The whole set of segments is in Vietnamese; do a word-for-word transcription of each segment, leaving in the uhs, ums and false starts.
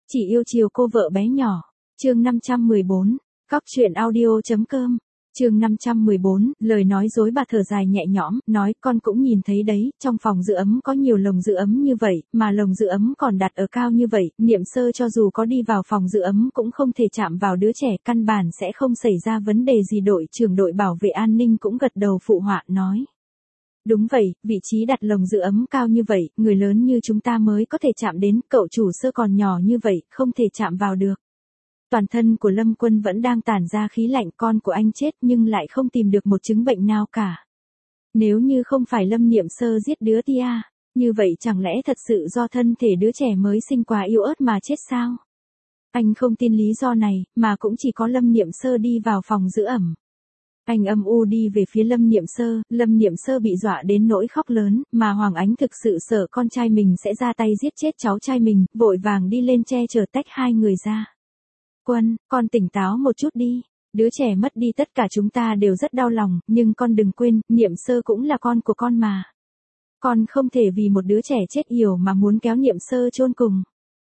Chỉ yêu chiều cô vợ bé nhỏ. Chương năm trăm mười bốn. Cóc truyện audio.com. Chương năm trăm mười bốn, lời nói dối. Bà thở dài nhẹ nhõm, nói con cũng nhìn thấy đấy, trong phòng giữ ấm có nhiều lồng giữ ấm như vậy, mà lồng giữ ấm còn đặt ở cao như vậy, Niệm Sơ cho dù có đi vào phòng giữ ấm cũng không thể chạm vào đứa trẻ, căn bản sẽ không xảy ra vấn đề gì. Đội trưởng đội bảo vệ an ninh cũng gật đầu phụ họa, nói. Đúng vậy, vị trí đặt lồng giữ ấm cao như vậy, người lớn như chúng ta mới có thể chạm đến, cậu chủ Sơ còn nhỏ như vậy, không thể chạm vào được. Toàn thân của Lâm Quân vẫn đang tản ra khí lạnh, con của anh chết nhưng lại không tìm được một chứng bệnh nào cả. Nếu như không phải Lâm Niệm Sơ giết đứa Tia, như vậy chẳng lẽ thật sự do thân thể đứa trẻ mới sinh quá yếu ớt mà chết sao? Anh không tin lý do này, mà cũng chỉ có Lâm Niệm Sơ đi vào phòng giữ ẩm. Anh âm u đi về phía Lâm Niệm Sơ, Lâm Niệm Sơ bị dọa đến nỗi khóc lớn, mà Hoàng Ánh thực sự sợ con trai mình sẽ ra tay giết chết cháu trai mình, vội vàng đi lên che chở tách hai người ra. Quân, con tỉnh táo một chút đi, đứa trẻ mất đi tất cả chúng ta đều rất đau lòng, nhưng con đừng quên, Niệm Sơ cũng là con của con mà. Con không thể vì một đứa trẻ chết yểu mà muốn kéo Niệm Sơ chôn cùng.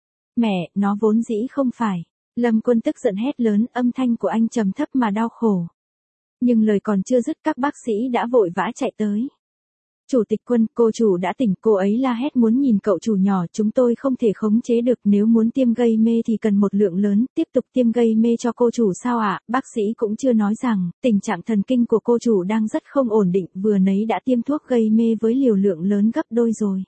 Mẹ, nó vốn dĩ không phải. Lâm Quân tức giận hét lớn, âm thanh của anh trầm thấp mà đau khổ. Nhưng lời còn chưa dứt các bác sĩ đã vội vã chạy tới. Chủ tịch Quân, cô chủ đã tỉnh, cô ấy la hét muốn nhìn cậu chủ nhỏ, chúng tôi không thể khống chế được, nếu muốn tiêm gây mê thì cần một lượng lớn, tiếp tục tiêm gây mê cho cô chủ sao ạ? Bác sĩ cũng chưa nói rằng, tình trạng thần kinh của cô chủ đang rất không ổn định, vừa nấy đã tiêm thuốc gây mê với liều lượng lớn gấp đôi rồi.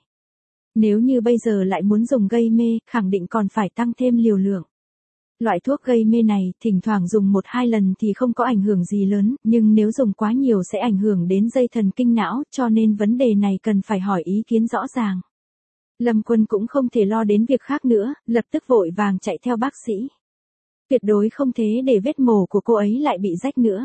Nếu như bây giờ lại muốn dùng gây mê, khẳng định còn phải tăng thêm liều lượng. Loại thuốc gây mê này, thỉnh thoảng dùng một hai lần thì không có ảnh hưởng gì lớn, nhưng nếu dùng quá nhiều sẽ ảnh hưởng đến dây thần kinh não, cho nên vấn đề này cần phải hỏi ý kiến rõ ràng. Lâm Quân cũng không thể lo đến việc khác nữa, lập tức vội vàng chạy theo bác sĩ. Tuyệt đối không thế để vết mổ của cô ấy lại bị rách nữa.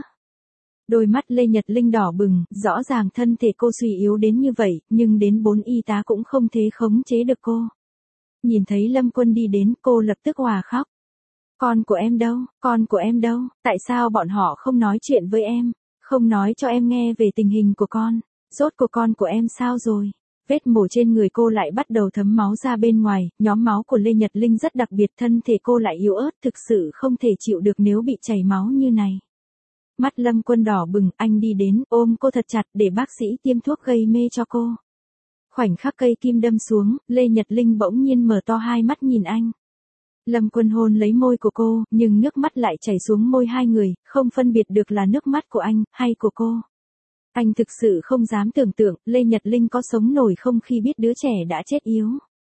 Đôi mắt Lê Nhật Linh đỏ bừng, rõ ràng thân thể cô suy yếu đến như vậy, nhưng đến bốn y tá cũng không thể khống chế được cô. Nhìn thấy Lâm Quân đi đến, cô lập tức òa khóc. Con của em đâu, con của em đâu, tại sao bọn họ không nói chuyện với em, không nói cho em nghe về tình hình của con, rốt cuộc con của em sao rồi? Vết mổ trên người cô lại bắt đầu thấm máu ra bên ngoài, nhóm máu của Lê Nhật Linh rất đặc biệt, thân thể cô lại yếu ớt, thực sự không thể chịu được nếu bị chảy máu như này. Mắt Lâm Quân đỏ bừng, anh đi đến, ôm cô thật chặt để bác sĩ tiêm thuốc gây mê cho cô. Khoảnh khắc cây kim đâm xuống, Lê Nhật Linh bỗng nhiên mở to hai mắt nhìn anh. Lâm Quân hôn lấy môi của cô, nhưng nước mắt lại chảy xuống môi hai người, không phân biệt được là nước mắt của anh, hay của cô. Anh thực sự không dám tưởng tượng, Lê Nhật Linh có sống nổi không khi biết đứa trẻ đã chết yếu.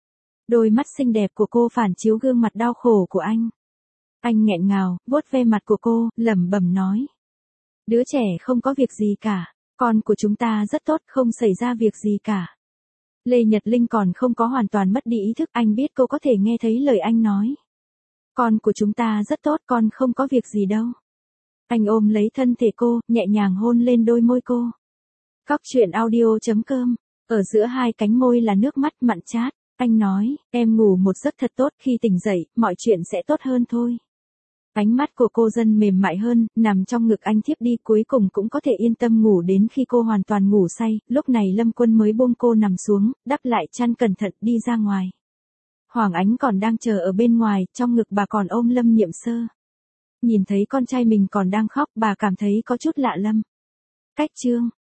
Đôi mắt xinh đẹp của cô phản chiếu gương mặt đau khổ của anh. Anh nghẹn ngào, vuốt ve mặt của cô, lẩm bẩm nói. Đứa trẻ không có việc gì cả, con của chúng ta rất tốt, không xảy ra việc gì cả. Lê Nhật Linh còn không có hoàn toàn mất đi ý thức, anh biết cô có thể nghe thấy lời anh nói. Con của chúng ta rất tốt, con không có việc gì đâu. Anh ôm lấy thân thể cô, nhẹ nhàng hôn lên đôi môi cô. Cóc truyện audio.com. Ở giữa hai cánh môi là nước mắt mặn chát. Anh nói, em ngủ một giấc thật tốt, khi tỉnh dậy, mọi chuyện sẽ tốt hơn thôi. Ánh mắt của cô dần mềm mại hơn, nằm trong ngực anh thiếp đi, cuối cùng cũng có thể yên tâm ngủ đến khi cô hoàn toàn ngủ say. Lúc này Lâm Quân mới buông cô nằm xuống, đắp lại chăn cẩn thận đi ra ngoài. Hoàng Ánh còn đang chờ ở bên ngoài, trong ngực bà còn ôm Lâm Niệm Sơ. Nhìn thấy con trai mình còn đang khóc, bà cảm thấy có chút lạ lắm. Cách chương